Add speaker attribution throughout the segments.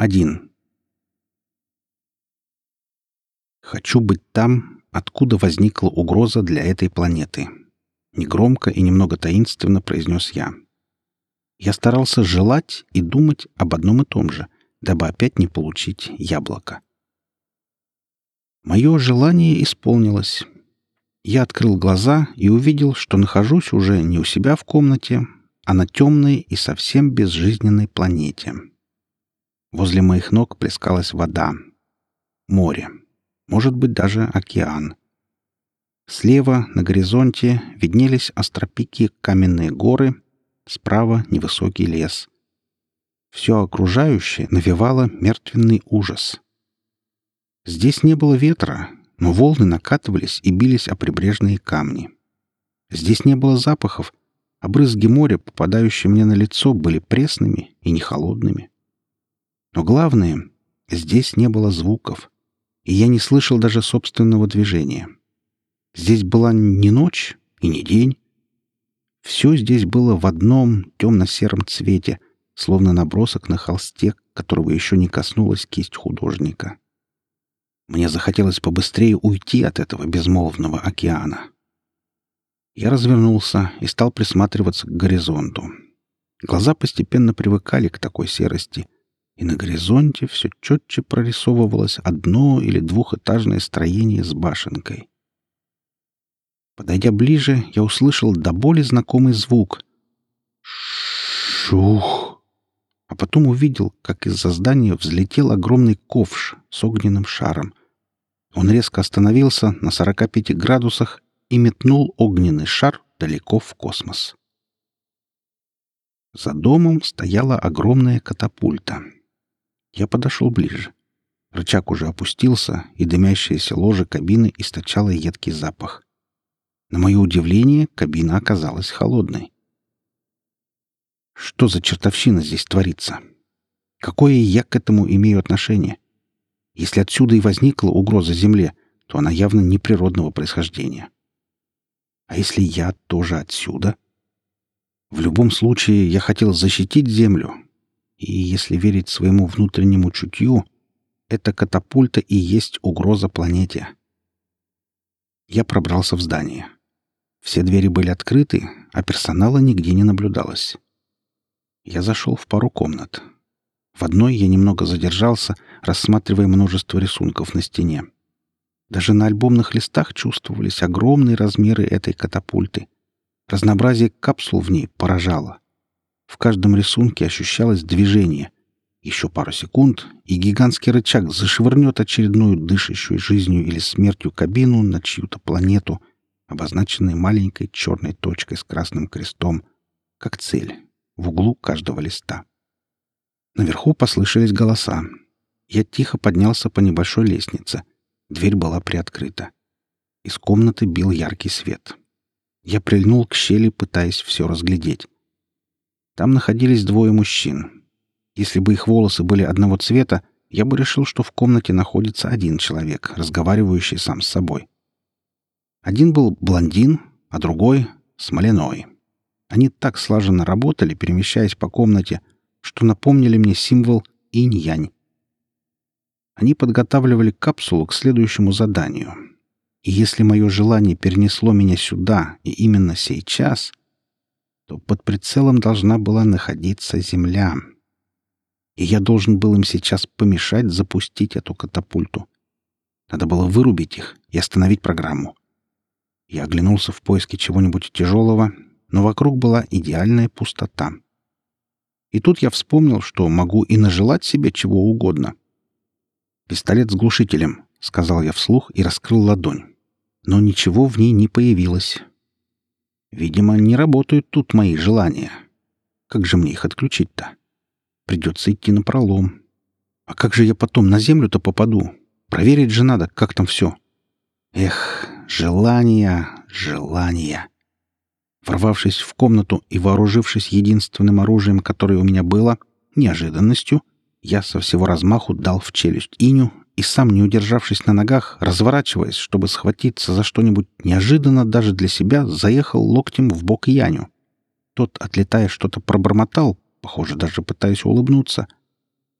Speaker 1: 1. Хочу быть там, откуда возникла угроза для этой планеты. Негромко и немного таинственно произнес я. Я старался желать и думать об одном и том же, дабы опять не получить яблоко. Мое желание исполнилось. Я открыл глаза и увидел, что нахожусь уже не у себя в комнате, а на темной и совсем безжизненной планете. Возле моих ног плескалась вода. Море. Может быть, даже океан. Слева на горизонте виднелись остропикие каменные горы, справа невысокий лес. Все окружающее навевало мертвенный ужас. Здесь не было ветра, но волны накатывались и бились о прибрежные камни. Здесь не было запахов, а брызги моря, попадающие мне на лицо, были пресными и не холодными. Но главное, здесь не было звуков, и я не слышал даже собственного движения. Здесь была не ночь и не день. Все здесь было в одном темно-сером цвете, словно набросок на холсте, которого еще не коснулась кисть художника. Мне захотелось побыстрее уйти от этого безмолвного океана. Я развернулся и стал присматриваться к горизонту. Глаза постепенно привыкали к такой серости, и на горизонте все четче прорисовывалось одно- или двухэтажное строение с башенкой. Подойдя ближе, я услышал до боли знакомый звук. Шух! А потом увидел, как из-за здания взлетел огромный ковш с огненным шаром. Он резко остановился на 45 градусах и метнул огненный шар далеко в космос. За домом стояла огромная катапульта. Я подошел ближе. Рычаг уже опустился, и дымящееся ложе кабины источало едкий запах. На мое удивление, кабина оказалась холодной. Что за чертовщина здесь творится? Какое я к этому имею отношение? Если отсюда и возникла угроза Земле, то она явно неприродного происхождения. А если я тоже отсюда? В любом случае, я хотел защитить Землю. И если верить своему внутреннему чутью, эта катапульта и есть угроза планете. Я пробрался в здание. Все двери были открыты, а персонала нигде не наблюдалось. Я зашел в пару комнат. В одной я немного задержался, рассматривая множество рисунков на стене. Даже на альбомных листах чувствовались огромные размеры этой катапульты. Разнообразие капсул в ней поражало. В каждом рисунке ощущалось движение. Еще пару секунд, и гигантский рычаг зашвырнет очередную дышащую жизнью или смертью кабину на чью-то планету, обозначенной маленькой черной точкой с красным крестом, как цель, в углу каждого листа. Наверху послышались голоса. Я тихо поднялся по небольшой лестнице. Дверь была приоткрыта. Из комнаты бил яркий свет. Я прильнул к щели, пытаясь все разглядеть. Там находились двое мужчин. Если бы их волосы были одного цвета, я бы решил, что в комнате находится один человек, разговаривающий сам с собой. Один был блондин, а другой — смоляной. Они так слаженно работали, перемещаясь по комнате, что напомнили мне символ инь-янь. Они подготавливали капсулу к следующему заданию. И если мое желание перенесло меня сюда и именно сейчас, то под прицелом должна была находиться Земля. И я должен был им сейчас помешать запустить эту катапульту. Надо было вырубить их и остановить программу. Я оглянулся в поиске чего-нибудь тяжелого, но вокруг была идеальная пустота. И тут я вспомнил, что могу и нажелать себе чего угодно. «Пистолет с глушителем», — сказал я вслух и раскрыл ладонь. Но ничего в ней не появилось. Видимо, не работают тут мои желания. Как же мне их отключить-то? Придется идти напролом. А как же я потом на Землю-то попаду? Проверить же надо, как там все. Эх, желания, желания. Ворвавшись в комнату и вооружившись единственным оружием, которое у меня было, неожиданностью, я со всего размаху дал в челюсть Иню и сам, не удержавшись на ногах, разворачиваясь, чтобы схватиться за что-нибудь неожиданно даже для себя, заехал локтем в бок Яню. Тот, отлетая, что-то пробормотал, похоже, даже пытаясь улыбнуться.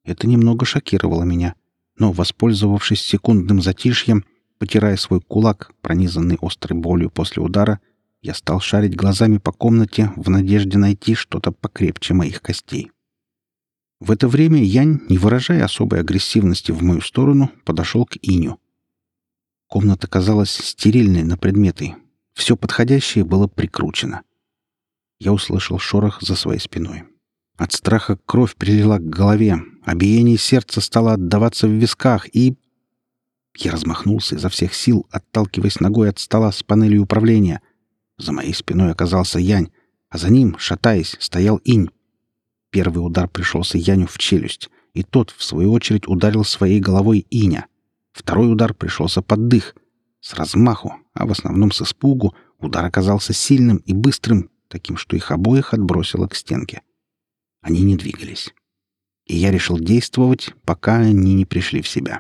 Speaker 1: Это немного шокировало меня, но, воспользовавшись секундным затишьем, потирая свой кулак, пронизанный острой болью после удара, я стал шарить глазами по комнате в надежде найти что-то покрепче моих костей. В это время Янь, не выражая особой агрессивности в мою сторону, подошел к Иню. Комната казалась стерильной на предметы. Все подходящее было прикручено. Я услышал шорох за своей спиной. От страха кровь прилила к голове, а биение сердца стало отдаваться в висках, и... Я размахнулся изо всех сил, отталкиваясь ногой от стола с панелью управления. За моей спиной оказался Янь, а за ним, шатаясь, стоял Инь. Первый удар пришелся Яню в челюсть, и тот, в свою очередь, ударил своей головой Иня. Второй удар пришелся под дых. С размаху, а в основном с испугу, удар оказался сильным и быстрым, таким, что их обоих отбросило к стенке. Они не двигались. И я решил действовать, пока они не пришли в себя.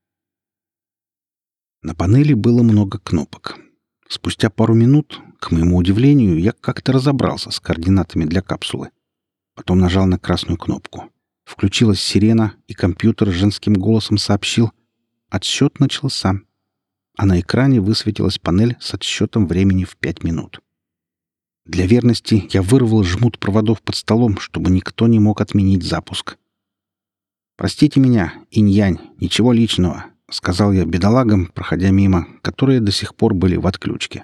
Speaker 1: На панели было много кнопок. Спустя пару минут, к моему удивлению, я как-то разобрался с координатами для капсулы. Потом нажал на красную кнопку. Включилась сирена, и компьютер женским голосом сообщил: отсчет начался. А на экране высветилась панель с отсчетом времени в 5 минут. Для верности я вырвал жмут проводов под столом, чтобы никто не мог отменить запуск. «Простите меня, Инь-Янь, ничего личного», — сказал я бедолагам, проходя мимо, которые до сих пор были в отключке.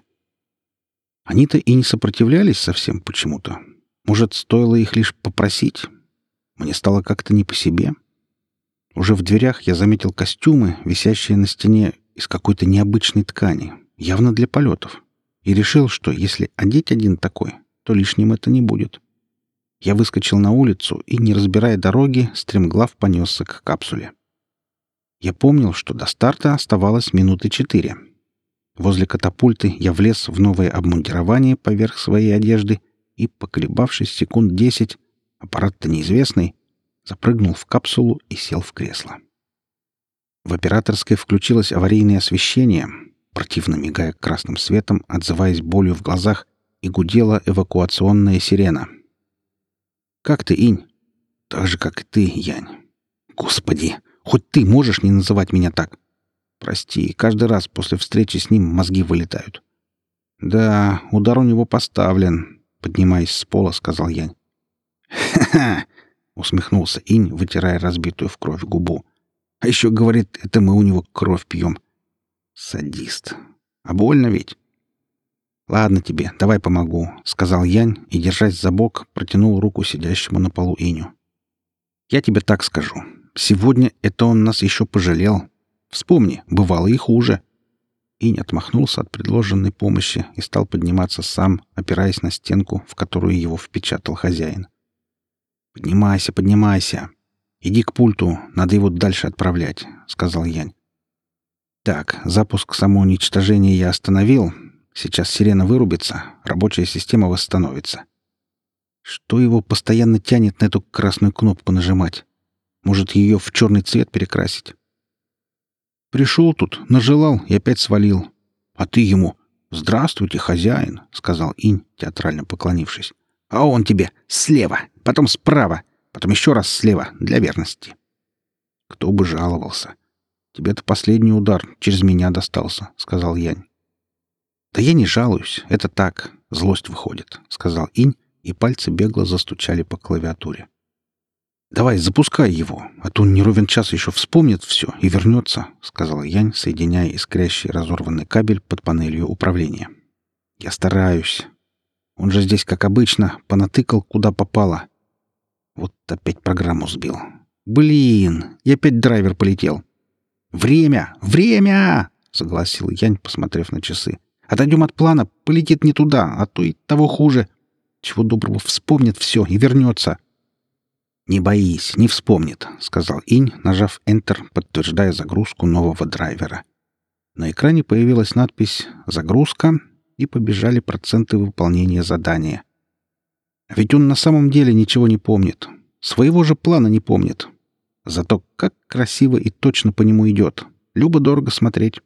Speaker 1: Они-то и не сопротивлялись совсем почему-то. Может, стоило их лишь попросить? Мне стало как-то не по себе. Уже в дверях я заметил костюмы, висящие на стене из какой-то необычной ткани, явно для полетов, и решил, что если одеть один такой, то лишним это не будет. Я выскочил на улицу и, не разбирая дороги, стремглав понесся к капсуле. Я помнил, что до старта оставалось минуты 4. Возле катапульты я влез в новое обмундирование поверх своей одежды и, поколебавшись секунд 10, аппарат-то неизвестный, запрыгнул в капсулу и сел в кресло. В операторской включилось аварийное освещение, противно мигая красным светом, отзываясь болью в глазах, и гудела эвакуационная сирена. «Как ты, Инь?» «Так же, как и ты, Янь». «Господи, хоть ты можешь не называть меня так?» «Прости, каждый раз после встречи с ним мозги вылетают». «Да, удар у него поставлен», — поднимаясь с пола, сказал Янь. «Ха-ха!» — усмехнулся Инь, вытирая разбитую в кровь губу. «А еще, говорит, это мы у него кровь пьем». «Садист. А больно ведь?» «Ладно тебе, давай помогу», — сказал Янь и, держась за бок, протянул руку сидящему на полу Иню. «Я тебе так скажу. Сегодня это он нас еще пожалел. Вспомни, бывало и хуже». Инь отмахнулся от предложенной помощи и стал подниматься сам, опираясь на стенку, в которую его впечатал хозяин. «Поднимайся, поднимайся. Иди к пульту, надо его дальше отправлять», — сказал Янь. «Так, запуск самоуничтожения я остановил. Сейчас сирена вырубится, рабочая система восстановится. Что его постоянно тянет на эту красную кнопку нажимать? Может, ее в черный цвет перекрасить?» «Пришел тут, нажелал и опять свалил. А ты ему: «Здравствуйте, хозяин», — сказал Инь, театрально поклонившись. «А он тебе слева, потом справа, потом еще раз слева, для верности». «Кто бы жаловался. Тебе-то последний удар через меня достался», — сказал Янь. «Да я не жалуюсь, это так, злость выходит», — сказал Инь, и пальцы бегло застучали по клавиатуре. «Давай, запускай его, а то он не ровен час еще вспомнит все и вернется», — сказал Янь, соединяя искрящий разорванный кабель под панелью управления. «Я стараюсь. Он же здесь, как обычно, понатыкал, куда попало. Вот опять программу сбил. Блин, и опять драйвер полетел». «Время! Время!» — загласил Янь, посмотрев на часы. «Отойдем от плана, полетит не туда, а то и того хуже. Чего доброго вспомнит все и вернется». «Не боись, не вспомнит», — сказал Инь, нажав Enter, подтверждая загрузку нового драйвера. На экране появилась надпись «Загрузка», и побежали проценты выполнения задания. Ведь он на самом деле ничего не помнит. Своего же плана не помнит. Зато как красиво и точно по нему идет. Любо-дорого смотреть.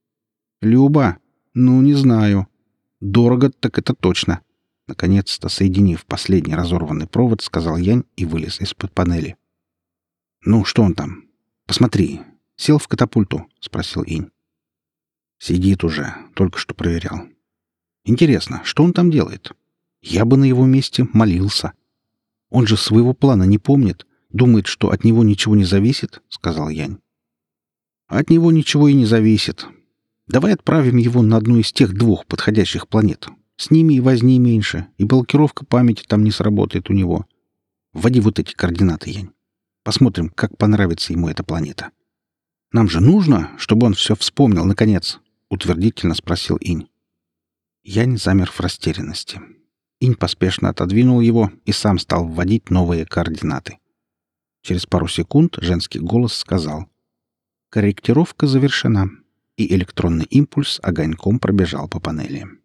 Speaker 1: «Люба? Ну, не знаю. Дорого, так это точно». Наконец-то, соединив последний разорванный провод, сказал Янь и вылез из-под панели. «Ну, что он там? Посмотри. Сел в катапульту?» — спросил Инь. «Сидит уже. Только что проверял. Интересно, что он там делает? Я бы на его месте молился. Он же своего плана не помнит. Думает, что от него ничего не зависит», — сказал Янь. «От него ничего и не зависит. Давай отправим его на одну из тех двух подходящих планет. С ними и возни меньше, и блокировка памяти там не сработает у него. Вводи вот эти координаты, Янь. Посмотрим, как понравится ему эта планета. Нам же нужно, чтобы он все вспомнил, наконец», — утвердительно спросил Инь. Янь замер в растерянности. Инь поспешно отодвинул его и сам стал вводить новые координаты. Через пару секунд женский голос сказал: «Корректировка завершена», и электронный импульс огоньком пробежал по панели.